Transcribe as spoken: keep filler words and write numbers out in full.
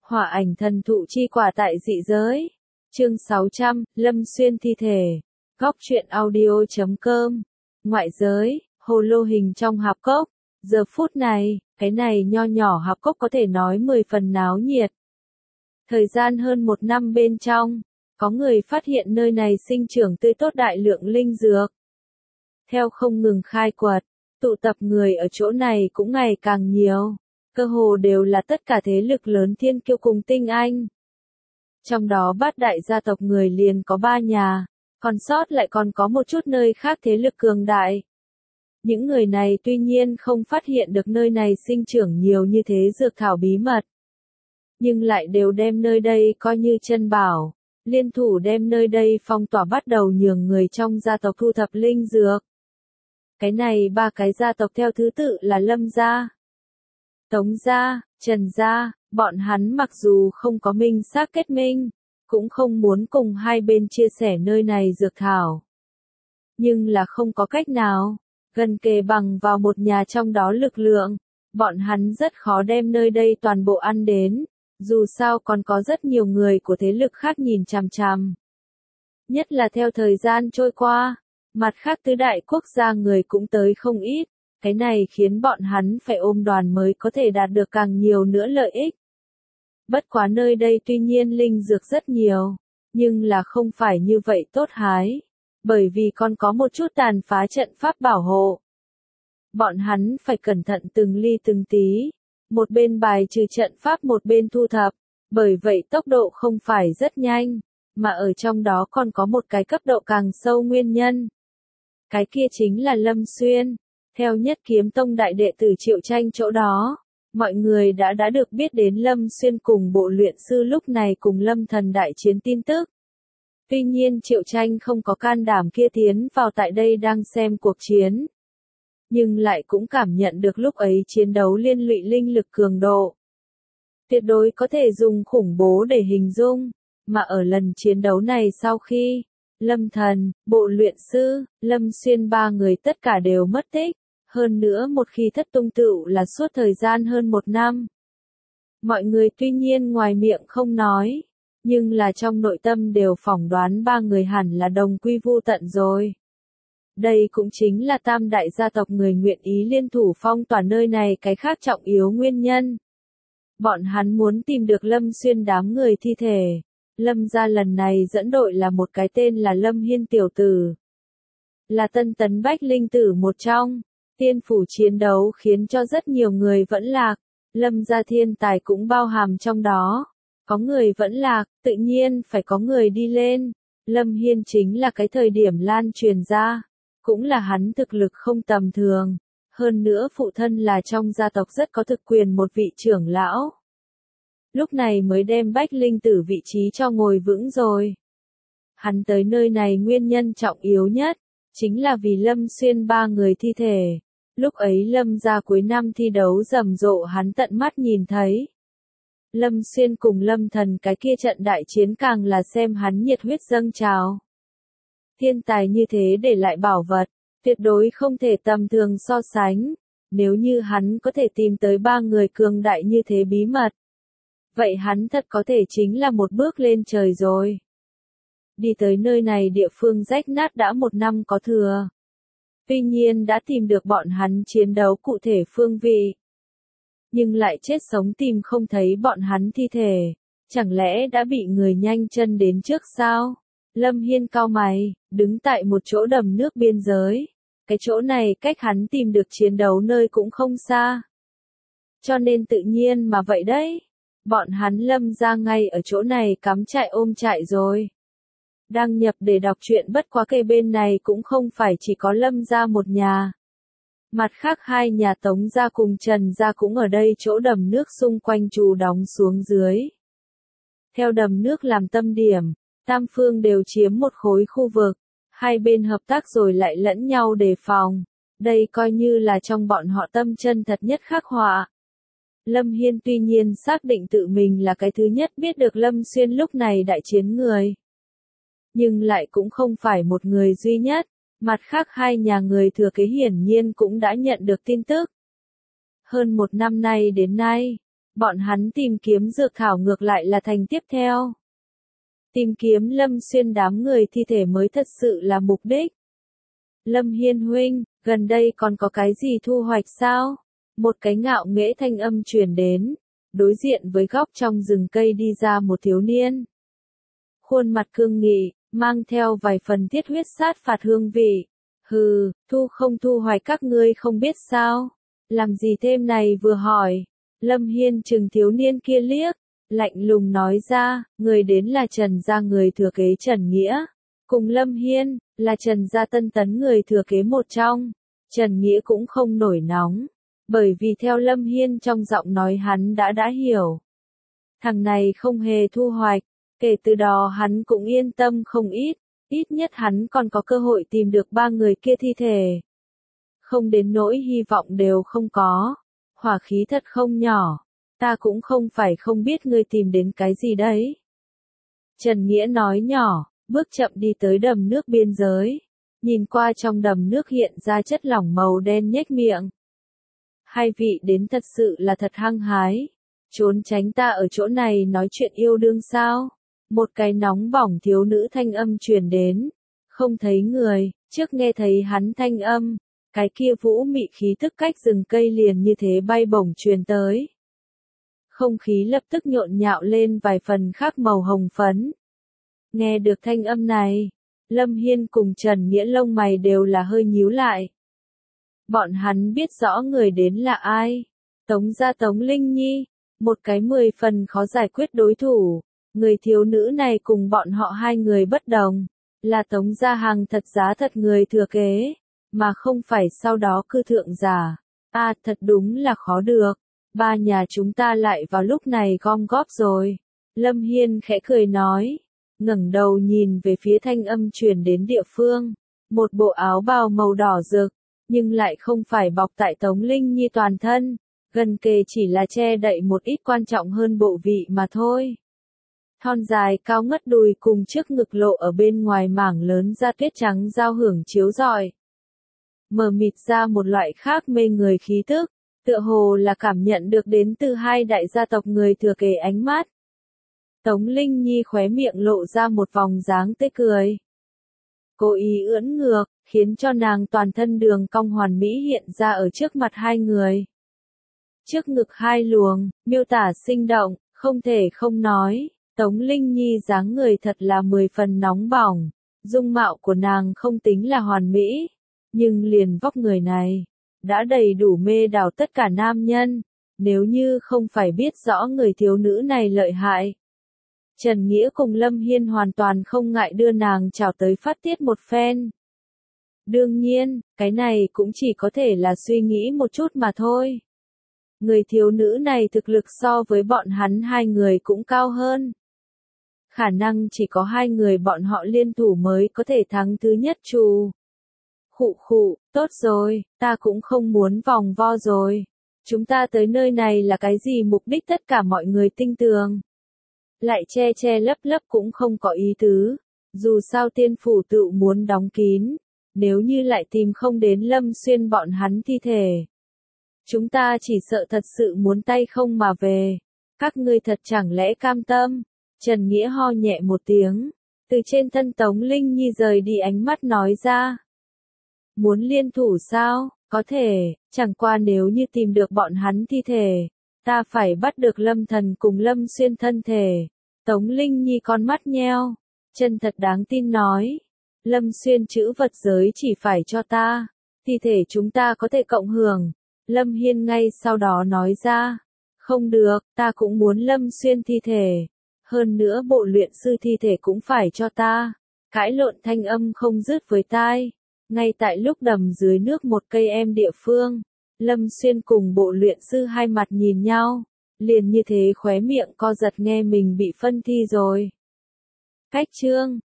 Hỏa ảnh thần thụ chi quả tại dị giới. Chương sáu trăm, Lâm Xuyên thi thể. Góc truyện audio chấm com. Ngoại giới, hồ lô hình trong hạp cốc. Giờ phút này, cái này nho nhỏ hạp cốc có thể nói mười phần náo nhiệt. Thời gian hơn một năm bên trong, có người phát hiện nơi này sinh trưởng tươi tốt đại lượng linh dược. Theo không ngừng khai quật, tụ tập người ở chỗ này cũng ngày càng nhiều. Cơ hồ đều là tất cả thế lực lớn thiên kiêu cùng tinh anh. Trong đó bát đại gia tộc người liền có ba nhà, còn sót lại còn có một chút nơi khác thế lực cường đại. Những người này tuy nhiên không phát hiện được nơi này sinh trưởng nhiều như thế dược thảo bí mật, nhưng lại đều đem nơi đây coi như chân bảo, liên thủ đem nơi đây phong tỏa bắt đầu nhường người trong gia tộc thu thập linh dược. Cái này ba cái gia tộc theo thứ tự là Lâm gia, Tống gia, Trần gia, bọn hắn mặc dù không có minh xác kết minh, cũng không muốn cùng hai bên chia sẻ nơi này dược thảo. Nhưng là không có cách nào, gần kề bằng vào một nhà trong đó lực lượng, bọn hắn rất khó đem nơi đây toàn bộ ăn đến, dù sao còn có rất nhiều người của thế lực khác nhìn chằm chằm. Nhất là theo thời gian trôi qua, mặt khác tứ đại quốc gia người cũng tới không ít. Cái này khiến bọn hắn phải ôm đoàn mới có thể đạt được càng nhiều nữa lợi ích. Bất quá nơi đây tuy nhiên linh dược rất nhiều, nhưng là không phải như vậy tốt hái, bởi vì còn có một chút tàn phá trận pháp bảo hộ. Bọn hắn phải cẩn thận từng ly từng tí, một bên bài trừ trận pháp một bên thu thập, bởi vậy tốc độ không phải rất nhanh, mà ở trong đó còn có một cái cấp độ càng sâu nguyên nhân. Cái kia chính là Lâm Xuyên. Theo Nhất Kiếm Tông đại đệ tử Triệu Tranh chỗ đó, mọi người đã đã được biết đến Lâm Xuyên cùng bộ luyện sư lúc này cùng Lâm Thần đại chiến tin tức. Tuy nhiên Triệu Tranh không có can đảm kia tiến vào tại đây đang xem cuộc chiến, nhưng lại cũng cảm nhận được lúc ấy chiến đấu liên lụy linh lực cường độ. Tuyệt đối có thể dùng khủng bố để hình dung, mà ở lần chiến đấu này sau khi Lâm Thần, bộ luyện sư, Lâm Xuyên ba người tất cả đều mất tích. Hơn nữa một khi thất tung tựu là suốt thời gian hơn một năm. Mọi người tuy nhiên ngoài miệng không nói, nhưng là trong nội tâm đều phỏng đoán ba người hẳn là đồng quy vu tận rồi. Đây cũng chính là tam đại gia tộc người nguyện ý liên thủ phong tỏa nơi này cái khác trọng yếu nguyên nhân. Bọn hắn muốn tìm được Lâm Xuyên đám người thi thể. Lâm gia lần này dẫn đội là một cái tên là Lâm Hiên tiểu tử. Là tân tấn bách linh tử một trong. Tiên phủ chiến đấu khiến cho rất nhiều người vẫn lạc, Lâm gia thiên tài cũng bao hàm trong đó. Có người vẫn lạc, tự nhiên phải có người đi lên. Lâm Hiên chính là cái thời điểm lan truyền ra, cũng là hắn thực lực không tầm thường. Hơn nữa phụ thân là trong gia tộc rất có thực quyền một vị trưởng lão. Lúc này mới đem bách linh tử vị trí cho ngồi vững rồi. Hắn tới nơi này nguyên nhân trọng yếu nhất, chính là vì Lâm Xuyên ba người thi thể. Lúc ấy Lâm gia cuối năm thi đấu rầm rộ hắn tận mắt nhìn thấy. Lâm Xuyên cùng Lâm Thần cái kia trận đại chiến càng là xem hắn nhiệt huyết dâng trào. Thiên tài như thế để lại bảo vật, tuyệt đối không thể tầm thường so sánh. Nếu như hắn có thể tìm tới ba người cường đại như thế bí mật, vậy hắn thật có thể chính là một bước lên trời rồi. Đi tới nơi này địa phương rách nát đã một năm có thừa. Tuy nhiên đã tìm được bọn hắn chiến đấu cụ thể phương vị. Nhưng lại chết sống tìm không thấy bọn hắn thi thể. Chẳng lẽ đã bị người nhanh chân đến trước sao? Lâm Hiên cau mày, đứng tại một chỗ đầm nước biên giới. Cái chỗ này cách hắn tìm được chiến đấu nơi cũng không xa. Cho nên tự nhiên mà vậy đấy. Bọn hắn Lâm ra ngay ở chỗ này cắm trại ôm trại rồi. Đăng nhập để đọc truyện bất quá cây bên này cũng không phải chỉ có Lâm gia một nhà. Mặt khác hai nhà Tống gia cùng Trần gia cũng ở đây chỗ đầm nước xung quanh trù đóng xuống dưới. Theo đầm nước làm tâm điểm, tam phương đều chiếm một khối khu vực, hai bên hợp tác rồi lại lẫn nhau đề phòng. Đây coi như là trong bọn họ tâm chân thật nhất khắc họa. Lâm Hiên tuy nhiên xác định tự mình là cái thứ nhất biết được Lâm Xuyên lúc này đại chiến người. Nhưng lại cũng không phải một người duy nhất, mặt khác hai nhà người thừa kế hiển nhiên cũng đã nhận được tin tức. Hơn một năm nay đến nay, Bọn hắn tìm kiếm dược thảo ngược lại là thành tiếp theo. Tìm kiếm Lâm Xuyên đám người thi thể mới thật sự là mục đích. Lâm Hiên huynh, gần đây còn có cái gì thu hoạch sao? Một cái ngạo nghễ thanh âm truyền đến, đối diện với góc trong rừng cây đi ra một thiếu niên. Khuôn mặt cương nghị, mang theo vài phần thiết huyết sát phạt hương vị. Hừ, thu không thu hoạch các ngươi không biết sao? Làm gì thêm này vừa hỏi. Lâm Hiên chừng thiếu niên kia liếc, lạnh lùng nói ra, người đến là Trần gia người thừa kế Trần Nghĩa. Cùng Lâm Hiên, là Trần gia tân tấn người thừa kế một trong. Trần Nghĩa cũng không nổi nóng, bởi vì theo Lâm Hiên trong giọng nói hắn đã đã hiểu. Thằng này không hề thu hoạch, kể từ đó hắn cũng yên tâm không ít, ít nhất hắn còn có cơ hội tìm được ba người kia thi thể. Không đến nỗi hy vọng đều không có, hỏa khí thật không nhỏ, ta cũng không phải không biết ngươi tìm đến cái gì đấy. Trần Nghĩa nói nhỏ, bước chậm đi tới đầm nước biên giới, nhìn qua trong đầm nước hiện ra chất lỏng màu đen nhếch miệng. Hai vị đến thật sự là thật hăng hái, trốn tránh ta ở chỗ này nói chuyện yêu đương sao? Một cái nóng bỏng thiếu nữ thanh âm truyền đến, không thấy người, trước nghe thấy hắn thanh âm, cái kia vũ mị khí tức cách rừng cây liền như thế bay bổng truyền tới. Không khí lập tức nhộn nhạo lên vài phần khác màu hồng phấn. Nghe được thanh âm này, Lâm Hiên cùng Trần Nghĩa lông mày đều là hơi nhíu lại. Bọn hắn biết rõ người đến là ai. Tống gia Tống Linh Nhi, một cái mười phần khó giải quyết đối thủ. Người thiếu nữ này cùng bọn họ hai người bất đồng, là Tống gia hàng thật giá thật người thừa kế, mà không phải sau đó cư thượng giả. À, thật đúng là khó được. Ba nhà chúng ta lại vào lúc này gom góp rồi. Lâm Hiên khẽ cười nói, ngẩng đầu nhìn về phía thanh âm truyền đến địa phương. Một bộ áo bào màu đỏ rực, nhưng lại không phải bọc tại Tống Linh Nhi toàn thân, gần kề chỉ là che đậy một ít quan trọng hơn bộ vị mà thôi. Thon dài cao ngất đùi cùng trước ngực lộ ở bên ngoài mảng lớn da tuyết trắng giao hưởng chiếu rọi. Mờ mịt ra một loại khác mê người khí tức, tựa hồ là cảm nhận được đến từ hai đại gia tộc người thừa kế ánh mắt. Tống Linh Nhi khóe miệng lộ ra một vòng dáng tươi cười. Cố ý ưỡn ngược, khiến cho nàng toàn thân đường cong hoàn mỹ hiện ra ở trước mặt hai người. Trước ngực hai luồng, miêu tả sinh động, không thể không nói. Tống Linh Nhi dáng người thật là mười phần nóng bỏng, dung mạo của nàng không tính là hoàn mỹ, nhưng liền vóc người này, đã đầy đủ mê đảo tất cả nam nhân, nếu như không phải biết rõ người thiếu nữ này lợi hại. Trần Nghĩa cùng Lâm Hiên hoàn toàn không ngại đưa nàng chào tới phát tiết một phen. Đương nhiên, cái này cũng chỉ có thể là suy nghĩ một chút mà thôi. Người thiếu nữ này thực lực so với bọn hắn hai người cũng cao hơn. Khả năng chỉ có hai người bọn họ liên thủ mới có thể thắng thứ nhất trù. Khụ khụ, tốt rồi, ta cũng không muốn vòng vo rồi. Chúng ta tới nơi này là cái gì mục đích tất cả mọi người tinh tường. Lại che che lấp lấp cũng không có ý tứ. Dù sao tiên phủ tự muốn đóng kín. Nếu như lại tìm không đến Lâm Xuyên bọn hắn thi thể. Chúng ta chỉ sợ thật sự muốn tay không mà về. Các ngươi thật chẳng lẽ cam tâm. Trần Nghĩa ho nhẹ một tiếng. Từ trên thân Tống Linh Nhi rời đi ánh mắt nói ra. Muốn liên thủ sao? Có thể, chẳng qua nếu như tìm được bọn hắn thi thể. Ta phải bắt được Lâm Thần cùng Lâm Xuyên thân thể. Tống Linh Nhi con mắt nheo. Chân thật đáng tin nói. Lâm Xuyên chữ vật giới chỉ phải cho ta. Thi thể chúng ta có thể cộng hưởng. Lâm Hiên ngay sau đó nói ra. Không được, ta cũng muốn Lâm Xuyên thi thể. Hơn nữa bộ luyện sư thi thể cũng phải cho ta. Cãi lộn thanh âm không dứt với tai. Ngay tại lúc đầm dưới nước một cây em địa phương. Lâm Xuyên cùng bộ luyện sư hai mặt nhìn nhau. Liền như thế khóe miệng co giật nghe mình bị phân thi rồi. Cách chương